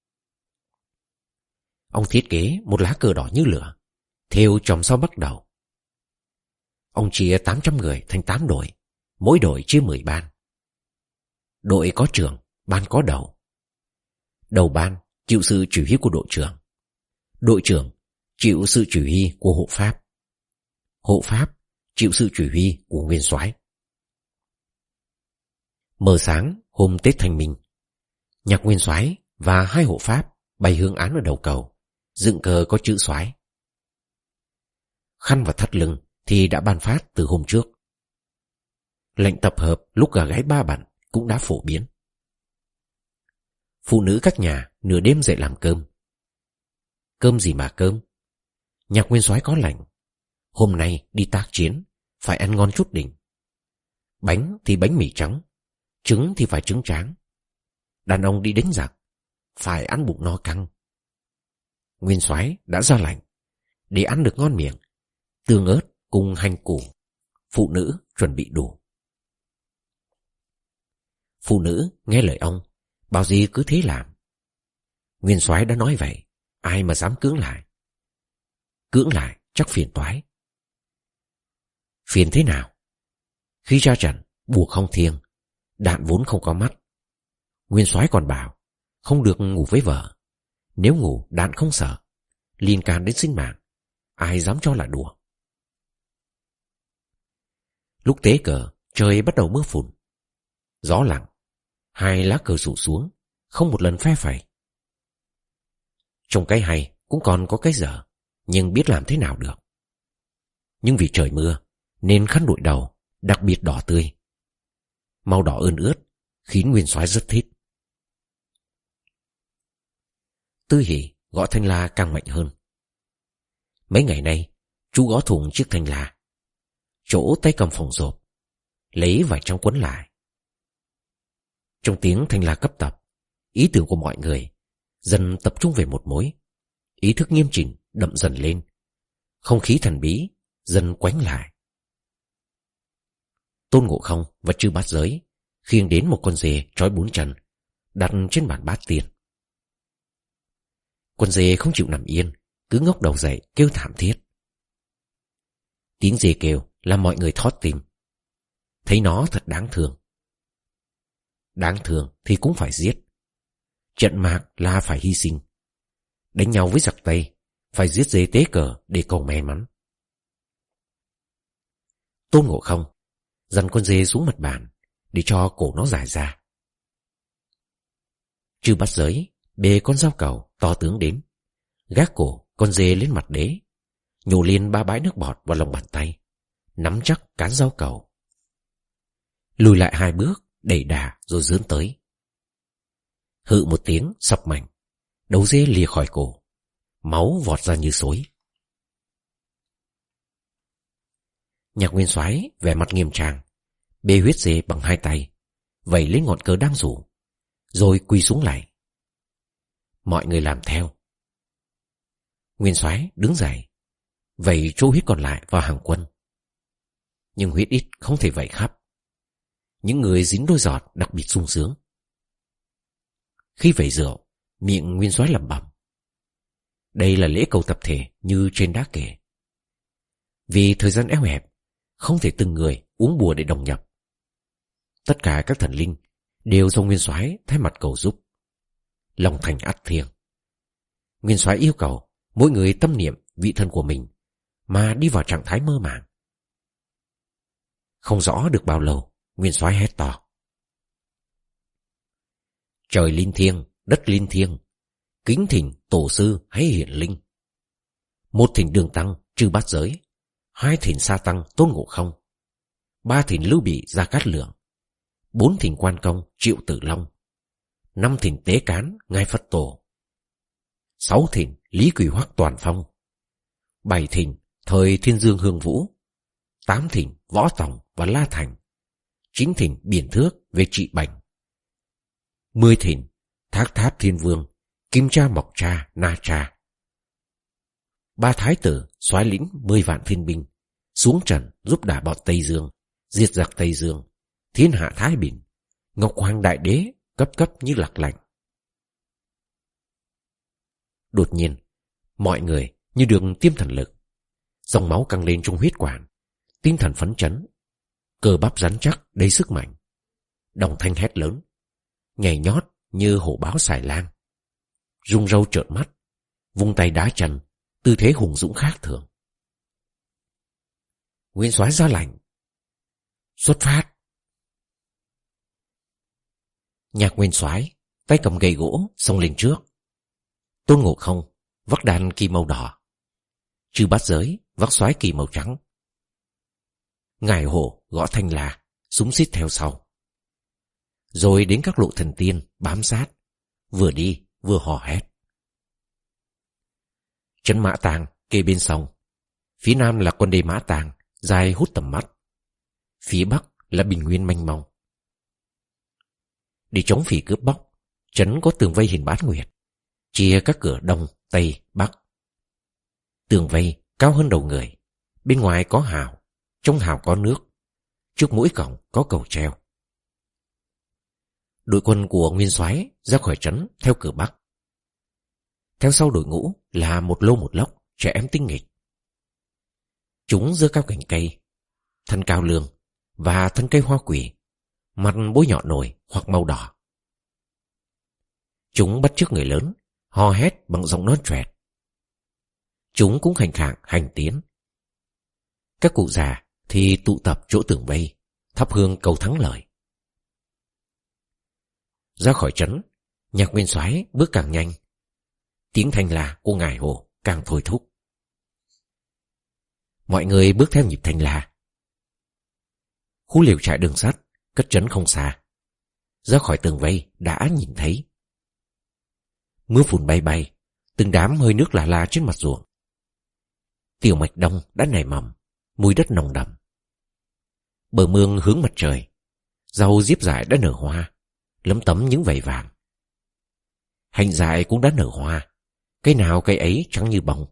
Ông thiết kế một lá cờ đỏ như lửa, thêu chòm sao bắt đầu. Ông chia tám trăm người thành tám đội, mỗi đội chia mười ban. Đội có trưởng, ban có đầu. Đầu ban chịu sự chỉ huy của đội trưởng. Đội trưởng chịu sự chỉ huy của hộ pháp. Hộ pháp chịu sự chỉ huy của nguyên soái. Mờ sáng hôm Tết Thanh Minh, Nhạc Nguyên Soái và hai hộ pháp bày hương án ở đầu cầu, dựng cờ có chữ soái. Khăn và thắt lưng thì đã ban phát từ hôm trước. Lệnh tập hợp lúc gà gáy ba bận cũng đã phổ biến. Phụ nữ các nhà nửa đêm dậy làm cơm. Cơm gì mà cơm? Nhạc Nguyên Soái có lệnh, hôm nay đi tác chiến phải ăn ngon chút đỉnh. Bánh thì bánh mì trắng, trứng thì phải trứng tráng. Đàn ông đi đánh giặc phải ăn bụng no căng. Nguyên Soái đã ra lệnh, để ăn được ngon miệng, tương ớt cùng hành củ, phụ nữ chuẩn bị đủ. Phụ nữ nghe lời ông, bảo gì cứ thế làm. Nguyên Soái đã nói vậy, ai mà dám cưỡng lại? Cưỡng lại chắc phiền toái. Phiền thế nào? Khi ra trận, buộc không thiêng, đạn vốn không có mắt. Nguyên Soái còn bảo không được ngủ với vợ. Nếu ngủ đạn không sợ, liên can đến sinh mạng, ai dám cho là đùa. Lúc tế cờ, trời bắt đầu mưa phùn. Gió lặng, hai lá cờ rủ xuống, không một lần phe phẩy. Trong cái hay cũng còn có cái dở, nhưng biết làm thế nào được. Nhưng vì trời mưa nên khăn đội đầu đặc biệt đỏ tươi. Màu đỏ ươn ướt khiến Nguyên Soái rất thích. Tư Hỷ gõ thanh la càng mạnh hơn. Mấy ngày nay chú gõ thủng chiếc thanh la, chỗ tay cầm phòng rộp, lấy vài trong quấn lại. Trong tiếng thanh la cấp tập, ý tưởng của mọi người dần tập trung về một mối. Ý thức nghiêm chỉnh đậm dần lên, không khí thần bí dần quánh lại. Tôn Ngộ Không và Chư Bát Giới khiêng đến một con dê trói bốn chân, đặt trên bàn bát tiền. Con dê không chịu nằm yên, cứ ngóc đầu dậy kêu thảm thiết. Tiếng dê kêu làm mọi người thót tim. Thấy nó thật đáng thương. Đáng thương thì cũng phải giết. Trận mạc là phải hy sinh. Đánh nhau với giặc Tây, phải giết dê tế cờ để cầu may mắn. Tôn Ngộ Không dằn con dê xuống mặt bàn để cho cổ nó dài ra. Chư bắt giới bê con dao cầu to tướng đến, gác cổ con dê lên mặt đế, nhổ liền ba bãi nước bọt vào lòng bàn tay, nắm chắc cán dao cầu. Lùi lại hai bước, đẩy đà rồi dướn tới. Hự một tiếng sọc mạnh, đầu dê lìa khỏi cổ, máu vọt ra như xối. Nhạc Nguyên Soái vẻ mặt nghiêm trang, bê huyết dê bằng hai tay, vẩy lấy ngọn cờ đang rủ, rồi quỳ xuống lại. Mọi người làm theo. Nguyên Soái đứng dậy, vẩy chỗ huyết còn lại vào hàng quân. Nhưng huyết ít không thể vẩy khắp. Những người dính đôi giọt đặc biệt sung sướng. Khi vẩy rượu, miệng Nguyên Soái lẩm bẩm. Đây là lễ cầu tập thể như trên đã kể. Vì thời gian eo hẹp, không thể từng người uống bùa để đồng nhập. Tất cả các thần linh đều do Nguyên Soái thay mặt cầu giúp. Lòng thành ắt thiêng. Nguyên Soái yêu cầu mỗi người tâm niệm vị thân của mình mà đi vào trạng thái mơ màng. Không rõ được bao lâu, Nguyên Soái hét to. Trời linh thiêng, đất linh thiêng, kính thỉnh tổ sư hay hiển linh. Một thỉnh Đường Tăng Chư Bát Giới, hai thỉnh Sa Tăng Tôn Ngộ Không, ba thỉnh Lưu Bị Gia Cát Lượng, bốn thỉnh Quan Công Triệu Tử Long, năm thỉnh Tế Cán Ngài Phật Tổ, sáu thỉnh Lý Quỳ Hoắc Toàn Phong, bảy thỉnh thời Thiên Dương Hương Vũ, tám thỉnh Võ Tòng và La Thành, chín thỉnh Biển Thước về trị bệnh, mười thỉnh Thác Tháp Thiên Vương Kim Cha Mộc Cha Na Cha. Ba thái tử soái lĩnh mười vạn thiên binh xuống trần giúp đả bọn Tây Dương, diệt giặc Tây Dương, thiên hạ thái bình, Ngọc Hoàng Đại Đế cấp cấp như lạc lạnh. Đột nhiên, mọi người như được tiêm thần lực, dòng máu căng lên trong huyết quản, tinh thần phấn chấn, cơ bắp rắn chắc đầy sức mạnh. Đồng thanh hét lớn, nhảy nhót như hổ báo xài lang, rung râu trợn mắt, vung tay đá chân, tư thế hùng dũng khác thường. Nguyên Soái ra lệnh, xuất phát. Nhạc Nguyên Soái tay cầm gậy gỗ xông lên trước. Tôn Ngộ Không vác đàn kỳ màu đỏ, Chư Bát Giới vác soái kỳ màu trắng. Ngải Hổ gõ thanh là súng xít theo sau. Rồi đến các lộ thần tiên bám sát, vừa đi vừa hò hét. Trấn Mã Tàng kê bên sông, phía nam là con đê Mã Tàng dài hút tầm mắt, phía bắc là bình nguyên mênh mông. Để chống phỉ cướp bóc, trấn có tường vây hình bán nguyệt, chia các cửa đông, tây, bắc. Tường vây cao hơn đầu người, bên ngoài có hào, trong hào có nước, trước mỗi cổng có cầu treo. Đội quân của Nguyên Soái ra khỏi trấn theo cửa bắc. Theo sau đội ngũ là một lô một lốc trẻ em tinh nghịch. Chúng giơ cao cành cây, thân cao lương và thân cây hoa quỷ, mặt bối nhọn nổi hoặc màu đỏ. Chúng bắt chước người lớn, hò hét bằng giọng non choẹt. Chúng cũng hành khạng hành tiến. Các cụ già thì tụ tập chỗ tường vây, thắp hương cầu thắng lợi. Ra khỏi trấn, Nhạc Nguyên Soái bước càng nhanh, tiếng thanh la của Ngải Hổ càng thôi thúc. Mọi người bước theo nhịp thanh la. Khu liều trại đường sắt cất trấn không xa, ra khỏi tường vây đã nhìn thấy. Mưa phùn bay bay, từng đám hơi nước lả la trên mặt ruộng. Tiểu mạch đông đã nảy mầm, mùi đất nồng đậm. Bờ mương hướng mặt trời, rau diếp dại đã nở hoa, lấm tấm những vảy vàng. Hành dại cũng đã nở hoa, cây nào cây ấy trắng như bông.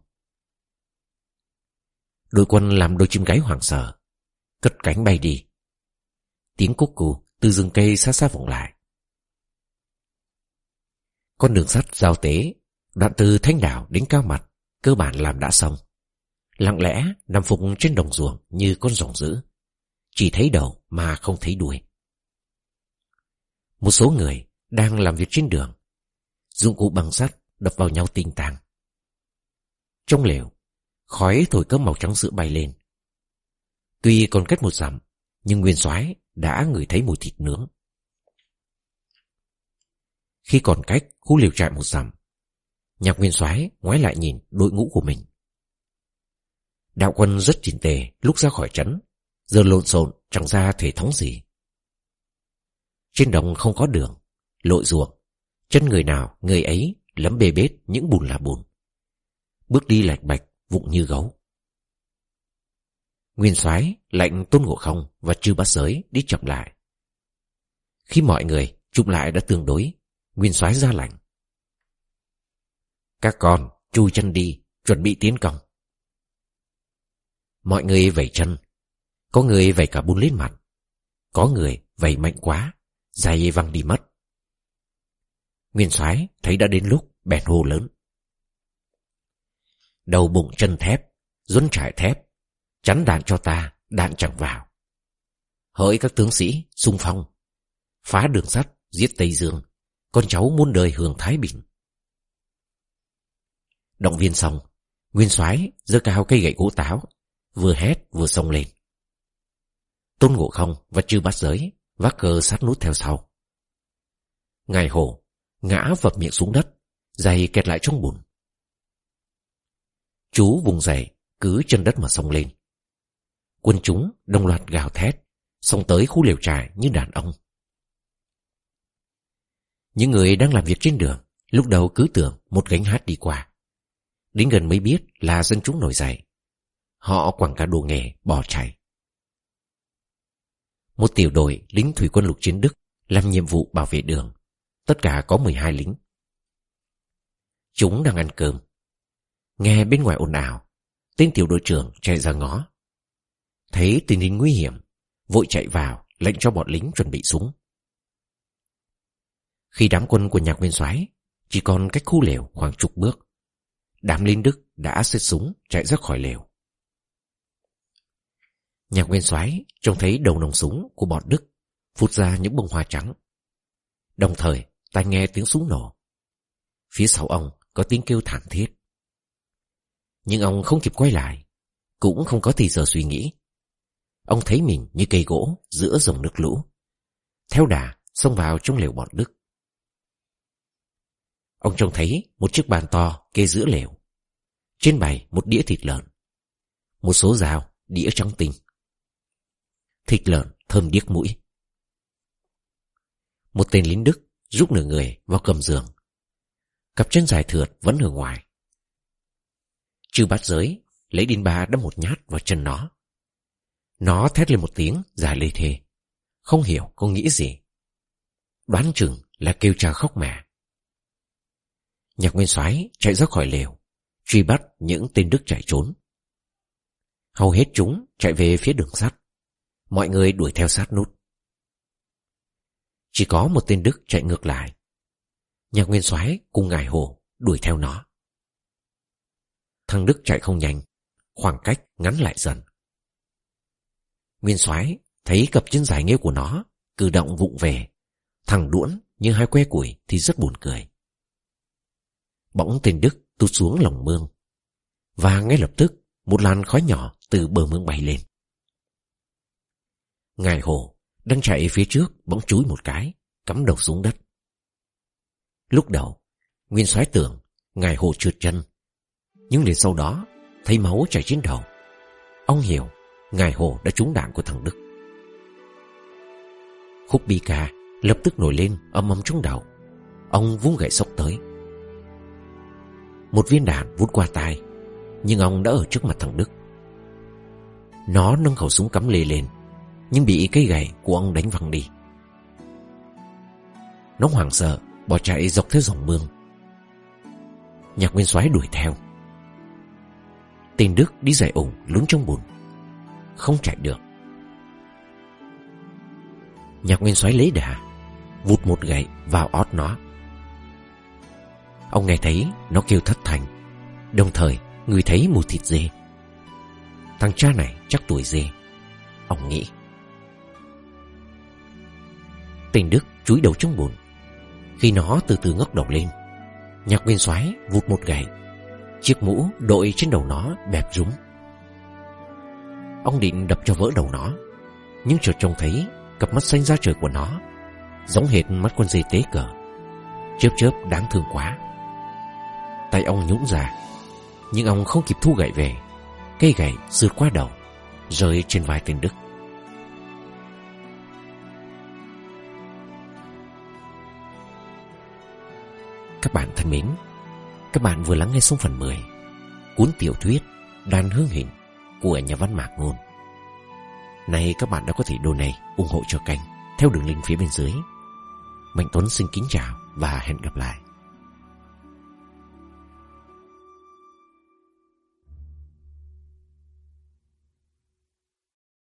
Đội quân làm đôi chim gáy hoảng sợ, cất cánh bay đi. Tiếng cúc cù từ rừng cây xa xa vọng lại. Con đường sắt giao tế, đoạn từ Thanh Đảo đến Cao Mặt, cơ bản làm đã xong. Lặng lẽ nằm phục trên đồng ruộng như con rồng dữ, chỉ thấy đầu mà không thấy đuôi. Một số người đang làm việc trên đường, dụng cụ bằng sắt đập vào nhau tinh tàng. Trong lều, khói thổi cơm màu trắng sữa bay lên. Tuy còn cách một dặm, nhưng Nguyên Soái đã ngửi thấy mùi thịt nướng. Khi còn cách khu liều trại một dặm, Nhạc Nguyên Soái ngoái lại nhìn đội ngũ của mình. Đạo quân rất chỉnh tề lúc ra khỏi trấn, giờ lộn xộn chẳng ra thể thống gì. Trên đồng không có đường, lội ruộng, chân người nào người ấy lấm bê bết những bùn là bùn, bước đi lạch bạch vụng như gấu. Nguyên Soái lệnh Tôn Ngộ Không và Trư Bát Giới đi chậm lại. Khi mọi người chụp lại đã tương đối, Nguyên Soái ra lệnh: các con chui chân đi, chuẩn bị tiến công. Mọi người vẩy chân, có người vẩy cả bùn lên mặt, có người vẩy mạnh quá, giày văng đi mất. Nguyên Soái thấy đã đến lúc bèn hô lớn: đầu bụng chân thép, duấn trải thép, chắn đạn cho ta, đạn chẳng vào. Hỡi các tướng sĩ xung phong, phá đường sắt, giết Tây Dương, con cháu muôn đời hưởng thái bình. Động viên xong, Nguyên Soái giơ cao cây gậy gỗ táo, vừa hét vừa xông lên. Tôn Ngộ Không và Trư Bát Giới vác cờ sát nút theo sau. Ngài Hổ ngã vập miệng xuống đất, giày kẹt lại trong bùn. Chú vùng giày cứ chân đất mà xông lên. Quân chúng đồng loạt gào thét, xông tới khu lều trại như đàn ông. Những người đang làm việc trên đường lúc đầu cứ tưởng một gánh hát đi qua, đến gần mới biết là dân chúng nổi dậy. Họ quẳng cả đồ nghề bỏ chạy. Một tiểu đội lính thủy quân lục chiến Đức làm nhiệm vụ bảo vệ đường, tất cả có mười hai lính. Chúng đang ăn cơm, nghe bên ngoài ồn ào. Tên tiểu đội trưởng chạy ra ngó, thấy tình hình nguy hiểm, vội chạy vào lệnh cho bọn lính chuẩn bị súng. Khi đám quân của Nhạc Nguyên Soái chỉ còn cách khu lều khoảng chục bước, đám lính Đức đã xếp súng chạy ra khỏi lều. Nhạc Nguyên Soái trông thấy đầu nòng súng của bọn Đức phụt ra những bông hoa trắng. Đồng thời tai nghe tiếng súng nổ. Phía sau ông có tiếng kêu thảm thiết. Nhưng ông không kịp quay lại, cũng không có thì giờ suy nghĩ. Ông thấy mình như cây gỗ giữa dòng nước lũ, theo đà xông vào trong lều bọn Đức. Ông trông thấy một chiếc bàn to kê giữa lều, trên bày một đĩa thịt lợn, một số dao, đĩa trắng tinh. Thịt lợn thơm điếc mũi. Một tên lính Đức rúc nửa người vào cầm giường, cặp chân dài thượt vẫn ở ngoài. Trư Bát Giới lấy đinh ba đâm một nhát vào chân nó. Nó thét lên một tiếng dài lê thê, không hiểu có nghĩ gì. Đoán chừng là kêu cha khóc mẹ. Nhạc Nguyên Soái chạy ra khỏi lều, truy bắt những tên Đức chạy trốn. Hầu hết chúng chạy về phía đường sắt, mọi người đuổi theo sát nút. Chỉ có một tên Đức chạy ngược lại. Nhạc Nguyên Soái cùng Ngài Hổ đuổi theo nó. Thằng Đức chạy không nhanh, khoảng cách ngắn lại dần. Nguyên Soái thấy cặp chân dài nghêu của nó cử động vụng về, thằng đuỗn như hai que củi thì rất buồn cười. Bỗng tên Đức tụt xuống lòng mương, và ngay lập tức một làn khói nhỏ từ bờ mương bay lên. Ngài Hổ đang chạy phía trước bỗng chúi một cái, cắm đầu xuống đất. Lúc đầu Nguyên Soái tưởng Ngài Hổ trượt chân, nhưng liền sau đó thấy máu chảy trên đầu. Ông hiểu Ngài Hổ đã trúng đạn của thằng Đức. Khúc bi ca lập tức nổi lên ầm ầm trong đầu. Ông vung gậy xốc tới. Một viên đạn vút qua tai, nhưng ông đã ở trước mặt thằng Đức. Nó nâng khẩu súng cắm lê lên, nhưng bị cây gậy của ông đánh văng đi. Nó hoảng sợ bỏ chạy dọc theo dòng mương. Nhạc Nguyên Soái đuổi theo. Tên Đức đi giày ủng lún trong bùn, không chạy được. Nhạc Nguyên Soái lấy đà, vụt một gậy vào ót nó. Ông nghe thấy nó kêu thất thanh, đồng thời người thấy mùi thịt dê. Thằng cha này chắc tuổi dê, ông nghĩ. Tên Đức chúi đầu trong bùn. Khi nó từ từ ngóc đầu lên, Nhạc Nguyên Soái vụt một gậy. Chiếc mũ đội trên đầu nó bẹp rúng. Ông định đập cho vỡ đầu nó, nhưng chợt trông thấy cặp mắt xanh da trời của nó giống hệt mắt con dê tế cờ. Chớp chớp đáng thương quá. Tay ông nhũn ra, nhưng ông không kịp thu gậy về. Cây gậy sượt qua đầu, rơi trên vai tên Đức. Các bạn thân mến, các bạn vừa lắng nghe xong phần mười cuốn tiểu thuyết Đàn Hương Hình của nhà văn Mạc Ngôn. Này các bạn đã có thể donate ủng hộ cho kênh theo đường link phía bên dưới. Mạnh Tuấn xin kính chào và hẹn gặp lại.